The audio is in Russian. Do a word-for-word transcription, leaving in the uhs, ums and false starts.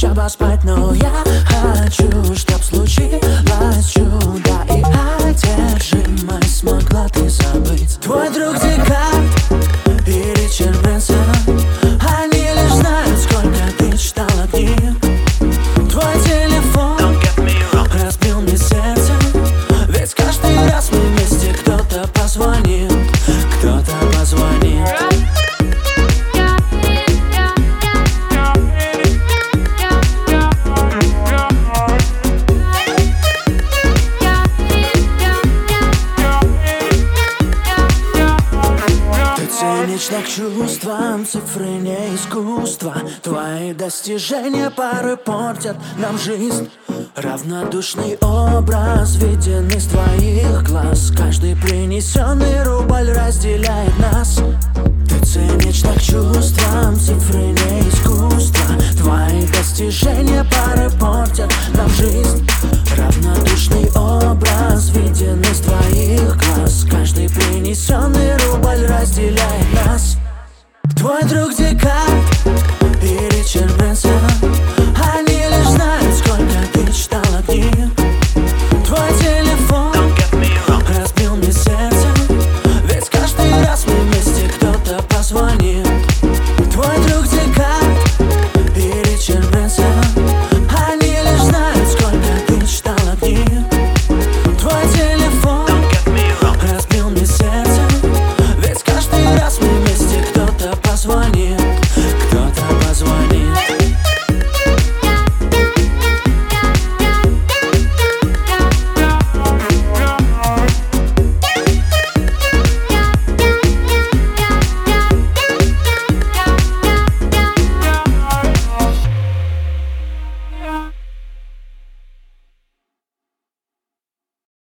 еще поспать, но я хочу, чтоб случилось чудо и одержимость смогла ты забыть. Твой друг Декарт и Ричард Брэнсон, они лишь знают, сколько ты читала книг. Твой телефон разбил мне сердце, ведь каждый раз мы вместе кто-то позвонит, кто-то позвонит. Цинично к чувствам, цифры не искусство. Твои достижения порой портят нам жизнь. Равнодушный образ виден из твоих глаз. Каждый принесенный рубль разделяет нас. Ты цинично к чувствам, цифры не искусство. Твои достижения порой портят нам жизнь. Равнодушный образ